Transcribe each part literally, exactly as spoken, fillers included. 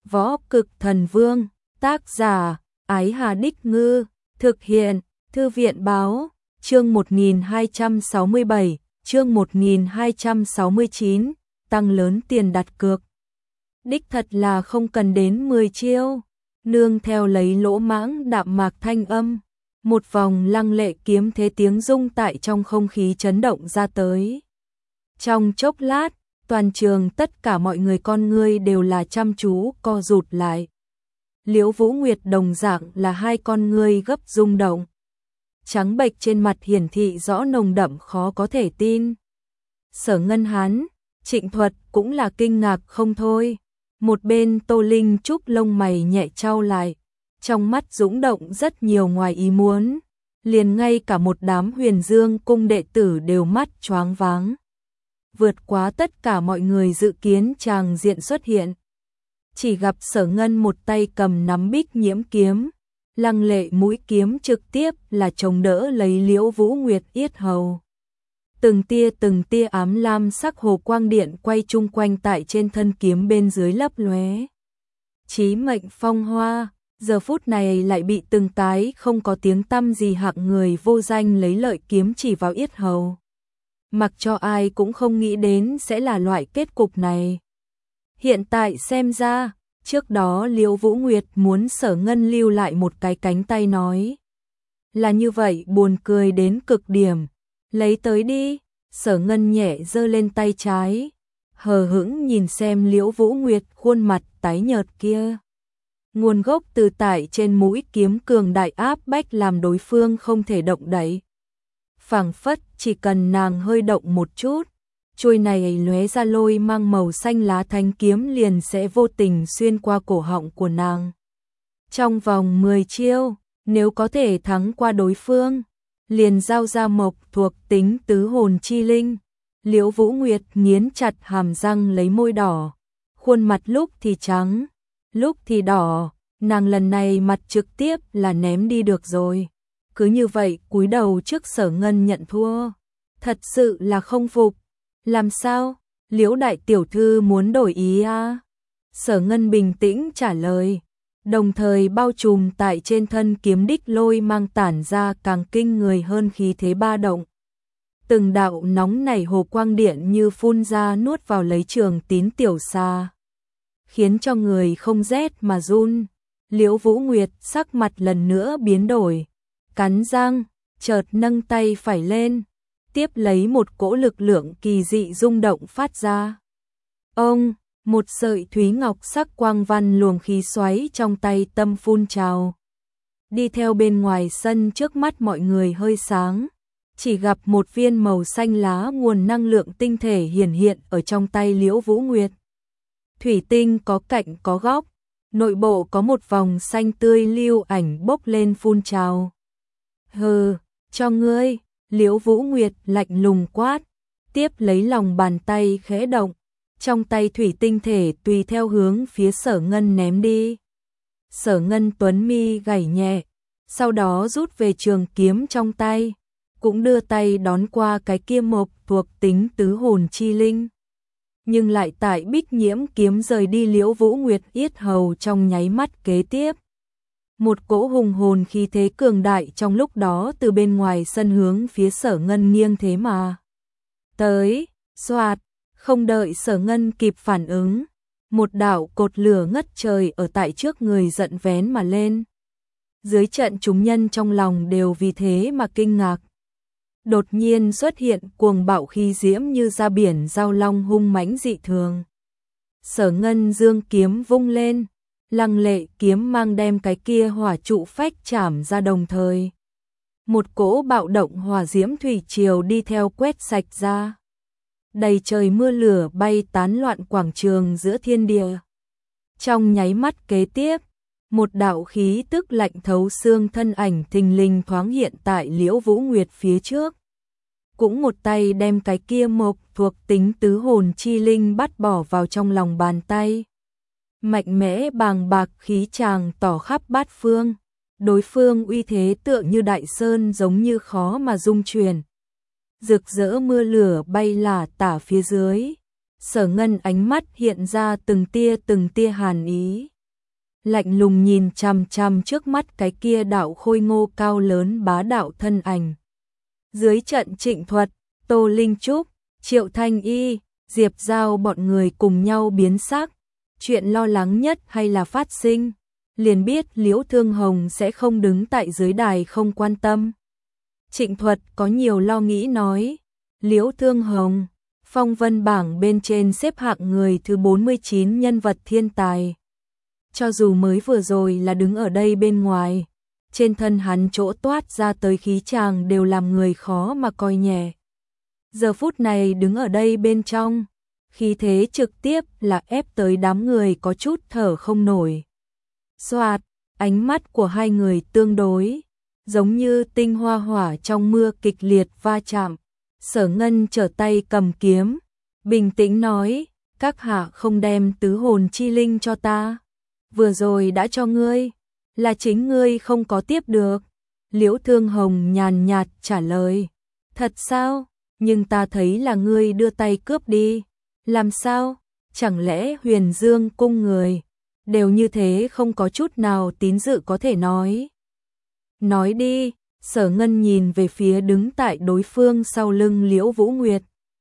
Võ Cực Thần Vương, tác giả, Ái Hà Đích Ngư, thực hiện, Thư viện Báo, chương một nghìn hai trăm sáu mươi bảy, chương một nghìn hai trăm sáu mươi chín, tăng lớn tiền đặt cược. Đích thật là không cần đến mười chiêu, nương theo lấy lỗ mãng đạm mạc thanh âm, một vòng lăng lệ kiếm thế tiếng rung tại trong không khí chấn động ra tới. Trong chốc lát, toàn trường tất cả mọi người con ngươi đều là chăm chú co rụt lại. Liễu Vũ Nguyệt đồng dạng là hai con ngươi gấp rung động. Trắng bệch trên mặt hiển thị rõ nồng đậm khó có thể tin. Sở Ngân Hán, Trịnh Thuật cũng là kinh ngạc không thôi. Một bên Tô Linh Trúc lông mày nhẹ chau lại, trong mắt dũng động rất nhiều ngoài ý muốn, liền ngay cả một đám Huyền Dương cung đệ tử đều mắt choáng váng. Vượt quá tất cả mọi người dự kiến tràng diện xuất hiện. Chỉ gặp Sở Ngân một tay cầm nắm Bích Nhiễm kiếm, lăng lệ mũi kiếm trực tiếp là chống đỡ lấy Liễu Vũ Nguyệt yết hầu. Từng tia từng tia ám lam sắc hồ quang điện quay chung quanh tại trên thân kiếm bên dưới lấp lóe. Chí mệnh phong hoa, giờ phút này lại bị từng cái không có tiếng tăm gì hạng người vô danh lấy lợi kiếm chỉ vào yết hầu. Mặc cho ai cũng không nghĩ đến sẽ là loại kết cục này. Hiện tại xem ra, trước đó Liễu Vũ Nguyệt muốn Sở Ngân lưu lại một cái cánh tay nói. Là như vậy buồn cười đến cực điểm. Lấy tới đi, Sở Ngân nhẹ giơ lên tay trái, hờ hững nhìn xem Liễu Vũ Nguyệt khuôn mặt tái nhợt kia. Nguồn gốc từ tại trên mũi kiếm cường đại áp bách làm đối phương không thể động đậy. Phảng phất chỉ cần nàng hơi động một chút, chuôi này lóe ra lôi mang màu xanh lá thanh kiếm liền sẽ vô tình xuyên qua cổ họng của nàng. Trong vòng mười chiêu, nếu có thể thắng qua đối phương, liền giao ra mộc thuộc tính tứ hồn chi linh. Liễu Vũ Nguyệt nghiến chặt hàm răng lấy môi đỏ, khuôn mặt lúc thì trắng, lúc thì đỏ, nàng lần này mặt trực tiếp là ném đi được rồi. Cứ như vậy cúi đầu trước Sở Ngân nhận thua, thật sự là không phục. Làm sao? Liễu đại tiểu thư muốn đổi ý à? Sở Ngân bình tĩnh trả lời, đồng thời bao trùm tại trên thân kiếm đích lôi mang tản ra càng kinh người hơn khí thế ba động. Từng đạo nóng nảy hồ quang điện như phun ra nuốt vào lấy Trường Tín tiểu xa, khiến cho người không rét mà run. Liễu Vũ Nguyệt sắc mặt lần nữa biến đổi, cắn răng, chợt nâng tay phải lên, tiếp lấy một cỗ lực lượng kỳ dị rung động phát ra. Ông, một sợi thúy ngọc sắc quang văn luồng khí xoáy trong tay tâm phun trào. Đi theo bên ngoài sân trước mắt mọi người hơi sáng, chỉ gặp một viên màu xanh lá nguồn năng lượng tinh thể hiển hiện ở trong tay Liễu Vũ Nguyệt. Thủy tinh có cạnh có góc, nội bộ có một vòng xanh tươi lưu ảnh bốc lên phun trào. Hừ, cho ngươi, Liễu Vũ Nguyệt lạnh lùng quát, tiếp lấy lòng bàn tay khẽ động, trong tay thủy tinh thể tùy theo hướng phía Sở Ngân ném đi. Sở Ngân tuấn mi gảy nhẹ, sau đó rút về trường kiếm trong tay, cũng đưa tay đón qua cái kia mộc thuộc tính tứ hồn chi linh. Nhưng lại tại Bích Nhiễm kiếm rời đi Liễu Vũ Nguyệt yết hầu trong nháy mắt kế tiếp. Một cỗ hùng hồn khí thế cường đại trong lúc đó từ bên ngoài sân hướng phía Sở Ngân nghiêng thế mà tới, xoạt, không đợi Sở Ngân kịp phản ứng, một đạo cột lửa ngất trời ở tại trước người giận vén mà lên. Dưới trận chúng nhân trong lòng đều vì thế mà kinh ngạc. Đột nhiên xuất hiện cuồng bạo khí diễm như ra biển giao long hung mãnh dị thường. Sở Ngân dương kiếm vung lên, lăng lệ kiếm mang đem cái kia hỏa trụ phách chảm ra, đồng thời một cỗ bạo động hỏa diễm thủy triều đi theo quét sạch ra. Đầy trời mưa lửa bay tán loạn quảng trường giữa thiên địa. Trong nháy mắt kế tiếp, một đạo khí tức lạnh thấu xương thân ảnh thình lình thoáng hiện tại Liễu Vũ Nguyệt phía trước. Cũng một tay đem cái kia mộc thuộc tính tứ hồn chi linh bắt bỏ vào trong lòng bàn tay. Mạnh mẽ bàng bạc khí tràng tỏ khắp bát phương, đối phương uy thế tựa như đại sơn giống như khó mà dung chuyển. Rực rỡ mưa lửa bay lả tả phía dưới, Sở Ngân ánh mắt hiện ra từng tia từng tia hàn ý. lạnh lùng nhìn chằm chằm trước mắt cái kia đạo khôi ngô cao lớn bá đạo thân ảnh. Dưới trận Trịnh Thuật, Tô Linh Trúc, Triệu Thanh Y, Diệp Giao bọn người cùng nhau biến sắc, chuyện lo lắng nhất hay là phát sinh, liền biết Liễu Thương Hồng sẽ không đứng tại dưới đài không quan tâm. Trịnh Thuật có nhiều lo nghĩ nói, Liễu Thương Hồng, phong vân bảng bên trên xếp hạng người thứ bốn mươi chín nhân vật thiên tài. Cho dù mới vừa rồi là đứng ở đây bên ngoài, trên thân hắn chỗ toát ra tới khí chàng đều làm người khó mà coi nhẹ. Giờ phút này đứng ở đây bên trong, khí thế trực tiếp là ép tới đám người có chút thở không nổi. Xoạt, ánh mắt của hai người tương đối, giống như tinh hoa hỏa trong mưa kịch liệt va chạm. Sở Ngân trở tay cầm kiếm, bình tĩnh nói, các hạ không đem tứ hồn chi linh cho ta. Vừa rồi đã cho ngươi, là chính ngươi không có tiếp được. Liễu Thương Hồng nhàn nhạt trả lời, thật sao? Nhưng ta thấy là ngươi đưa tay cướp đi. Làm sao? Chẳng lẽ Huyền Dương cung người đều như thế không có chút nào tín dự có thể nói. Nói đi, Sở Ngân nhìn về phía đứng tại đối phương sau lưng Liễu Vũ Nguyệt.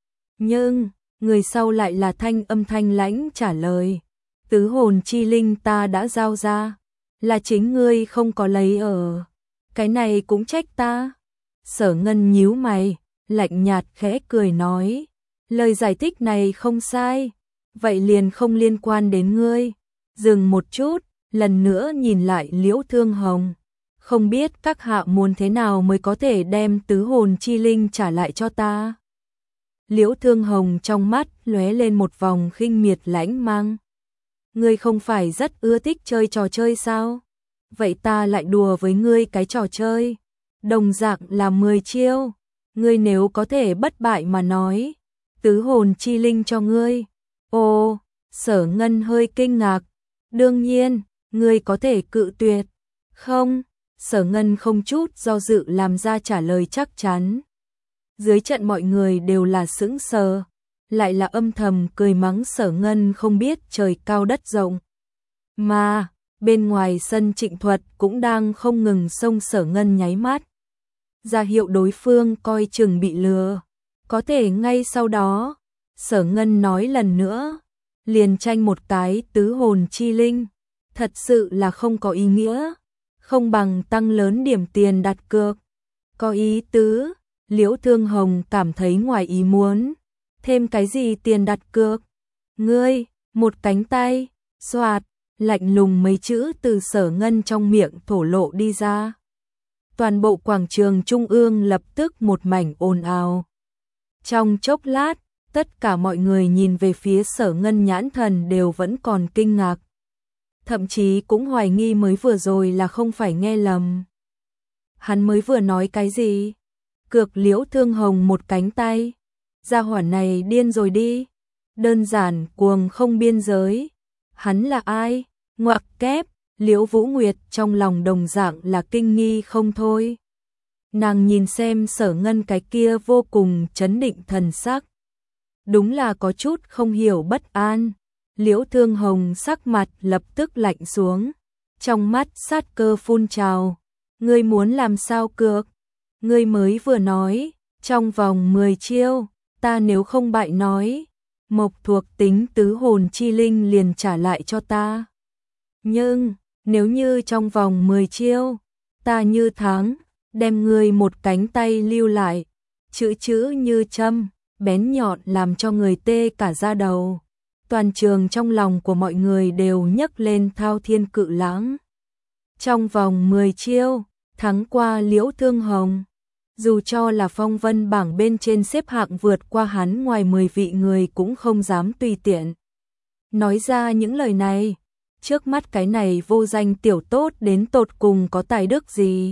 Nhưng, người sau lại là thanh âm thanh lãnh trả lời. Tứ hồn chi linh ta đã giao ra, là chính ngươi không có lấy ở. Cái này cũng trách ta. Sở Ngân nhíu mày, lạnh nhạt khẽ cười nói. Lời giải thích này không sai, vậy liền không liên quan đến ngươi. Dừng một chút, lần nữa nhìn lại Liễu Thương Hồng. Không biết các hạ muốn thế nào mới có thể đem tứ hồn chi linh trả lại cho ta. Liễu Thương Hồng trong mắt lóe lên một vòng khinh miệt lãnh mang. Ngươi không phải rất ưa thích chơi trò chơi sao? Vậy ta lại đùa với ngươi cái trò chơi. Đồng dạng là mười chiêu. Ngươi nếu có thể bất bại mà nói, tứ hồn chi linh cho ngươi. Ồ, Sở Ngân hơi kinh ngạc. Đương nhiên, ngươi có thể cự tuyệt. Không, Sở Ngân không chút do dự làm ra trả lời chắc chắn. Dưới trận mọi người đều là sững sờ, lại là âm thầm cười mắng Sở Ngân không biết trời cao đất rộng. Mà, bên ngoài sân Trịnh Thuật cũng đang không ngừng xông Sở Ngân nháy mắt. Ra hiệu đối phương coi chừng bị lừa. Có thể ngay sau đó, Sở Ngân nói lần nữa, liền tranh một cái tứ hồn chi linh. Thật sự là không có ý nghĩa, không bằng tăng lớn điểm tiền đặt cược. Có ý tứ, Liễu Thương Hồng cảm thấy ngoài ý muốn. Thêm cái gì tiền đặt cược? Ngươi, một cánh tay, xoạt, lạnh lùng mấy chữ từ Sở Ngân trong miệng thổ lộ đi ra. Toàn bộ quảng trường trung ương lập tức một mảnh ồn ào. Trong chốc lát, tất cả mọi người nhìn về phía Sở Ngân nhãn thần đều vẫn còn kinh ngạc. Thậm chí cũng hoài nghi mới vừa rồi là không phải nghe lầm. Hắn mới vừa nói cái gì? Cược Liễu Thương Hồng một cánh tay. Gia hỏa này điên rồi đi. Đơn giản cuồng không biên giới. Hắn là ai? Ngoặc kép, Liễu Vũ Nguyệt trong lòng đồng dạng là kinh nghi không thôi. Nàng nhìn xem Sở Ngân cái kia vô cùng chấn định thần sắc. Đúng là có chút không hiểu bất an. Liễu Thương Hồng sắc mặt lập tức lạnh xuống. Trong mắt sát cơ phun trào. Ngươi muốn làm sao cược? Ngươi mới vừa nói, trong vòng mười chiêu, ta nếu không bại nói, mộc thuộc tính tứ hồn chi linh liền trả lại cho ta. Nhưng, nếu như trong vòng mười chiêu, ta như thắng, đem ngươi một cánh tay lưu lại, chữ chữ như châm, bén nhọn làm cho người tê cả da đầu. Toàn trường trong lòng của mọi người đều nhấc lên thao thiên cự lãng. Trong vòng mười chiêu, thắng qua Liễu Thương Hồng. Dù cho là phong vân bảng bên trên xếp hạng vượt qua hắn ngoài mười vị người cũng không dám tùy tiện nói ra những lời này. Trước mắt cái này vô danh tiểu tốt đến tột cùng có tài đức gì?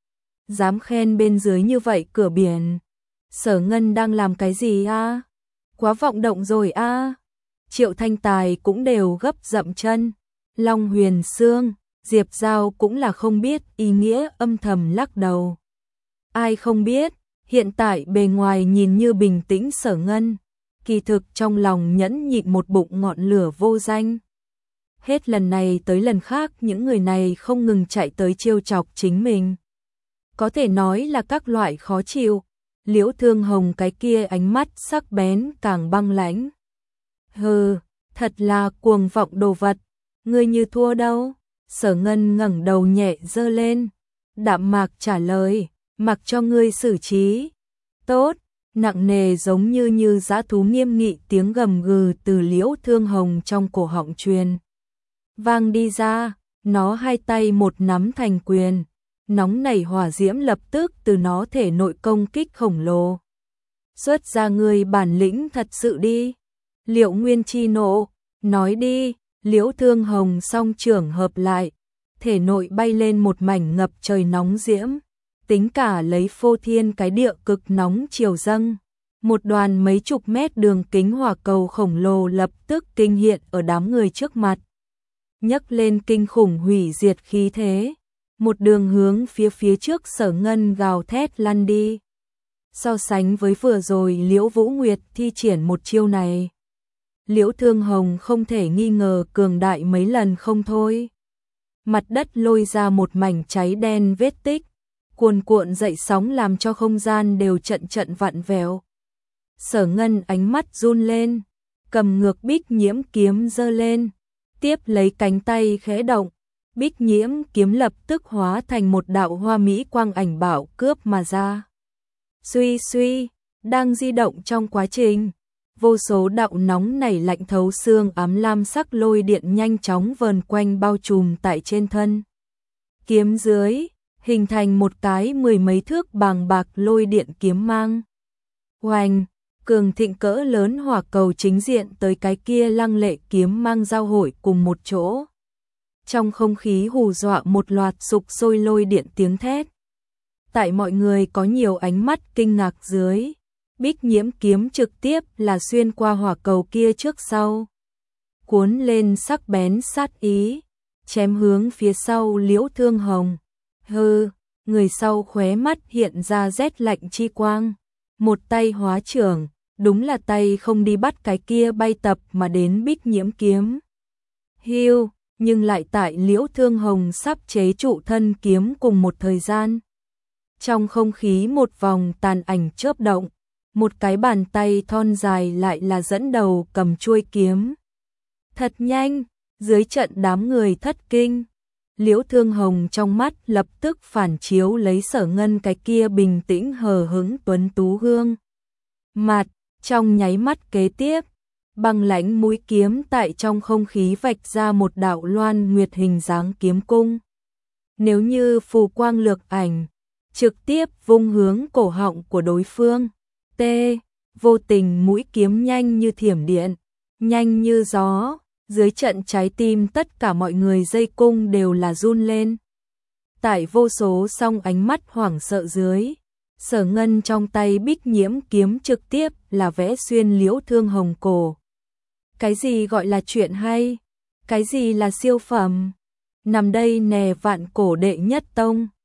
Dám khen bên dưới như vậy cửa biển. Sở Ngân đang làm cái gì a? Quá vọng động rồi a. Triệu Thanh Tài cũng đều gấp dậm chân. Long Huyền Sương, Diệp Giao cũng là không biết ý nghĩa âm thầm lắc đầu. Ai không biết, hiện tại bề ngoài nhìn như bình tĩnh Sở Ngân, kỳ thực trong lòng nhẫn nhịn một bụng ngọn lửa vô danh. Hết lần này tới lần khác những người này không ngừng chạy tới trêu chọc chính mình. Có thể nói là các loại khó chịu. Liễu Thương Hồng cái kia ánh mắt sắc bén càng băng lãnh. Hừ, thật là cuồng vọng đồ vật. Ngươi như thua đâu? Sở Ngân ngẩng đầu nhẹ giơ lên, đạm mạc trả lời, mặc cho ngươi xử trí. Tốt, nặng nề giống như như dã thú nghiêm nghị tiếng gầm gừ từ Liễu Thương Hồng trong cổ họng truyền vang đi ra, nó hai tay một nắm thành quyền, nóng nảy hỏa diễm lập tức từ nó thể nội công kích khổng lồ. Xuất ra người bản lĩnh thật sự đi. Liệu Nguyên Chi nộ, nói đi. Liễu Thương Hồng song trưởng hợp lại, thể nội bay lên một mảnh ngập trời nóng diễm, tính cả lấy phô thiên cái địa cực nóng chiều dâng. Một đoàn mấy chục mét đường kính hỏa cầu khổng lồ lập tức kinh hiện ở đám người trước mặt, nhấc lên kinh khủng hủy diệt khí thế, một đường hướng phía phía trước Sở Ngân gào thét lăn đi. So sánh với vừa rồi Liễu Vũ Nguyệt thi triển một chiêu này, Liễu Thương Hồng không thể nghi ngờ cường đại mấy lần không thôi. Mặt đất lôi ra một mảnh cháy đen vết tích, cuồn cuộn dậy sóng làm cho không gian đều trận trận vặn vẹo. Sở Ngân ánh mắt run lên, cầm ngược Bích Nhiễm kiếm giơ lên, tiếp lấy cánh tay khẽ động, Bích Nhiễm kiếm lập tức hóa thành một đạo hoa mỹ quang ảnh bảo cướp mà ra. Suy suy, đang di động trong quá trình, vô số đạo nóng nảy lạnh thấu xương ám lam sắc lôi điện nhanh chóng vờn quanh bao trùm tại trên thân kiếm dưới, hình thành một cái mười mấy thước bàng bạc lôi điện kiếm mang. Oanh, cường thịnh cỡ lớn hỏa cầu chính diện tới cái kia lăng lệ kiếm mang giao hội cùng một chỗ. Trong không khí hù dọa một loạt sục sôi lôi điện tiếng thét. Tại mọi người có nhiều ánh mắt kinh ngạc dưới, Bích Nhiễm kiếm trực tiếp là xuyên qua hỏa cầu kia trước sau, cuốn lên sắc bén sát ý, chém hướng phía sau Liễu Thương Hồng. Hừ, người sau khóe mắt hiện ra rét lạnh chi quang, một tay hóa trưởng, đúng là tay không đi bắt cái kia bay tập mà đến Bích Nhiễm kiếm. Hiu, nhưng lại tại Liễu Thương Hồng sắp chế trụ thân kiếm cùng một thời gian. Trong không khí một vòng tàn ảnh chớp động, một cái bàn tay thon dài lại là dẫn đầu cầm chuôi kiếm. Thật nhanh, dưới trận đám người thất kinh. Liễu Thương Hồng trong mắt lập tức phản chiếu lấy Sở Ngân cái kia bình tĩnh hờ hững tuấn tú gương mặt, trong nháy mắt kế tiếp, băng lãnh mũi kiếm tại trong không khí vạch ra một đạo loan nguyệt hình dáng kiếm cung. Nếu như phù quang lược ảnh, trực tiếp vung hướng cổ họng của đối phương. T, vô tình mũi kiếm nhanh như thiểm điện, nhanh như gió, dưới trận trái tim tất cả mọi người dây cung đều là run lên. Tại vô số song ánh mắt hoảng sợ dưới, Sở Ngân trong tay Bích Nhiễm kiếm trực tiếp là vẽ xuyên Liễu Thương Hồng cổ. Cái gì gọi là chuyện hay? Cái gì là siêu phẩm? Nằm đây nè vạn cổ đệ nhất tông.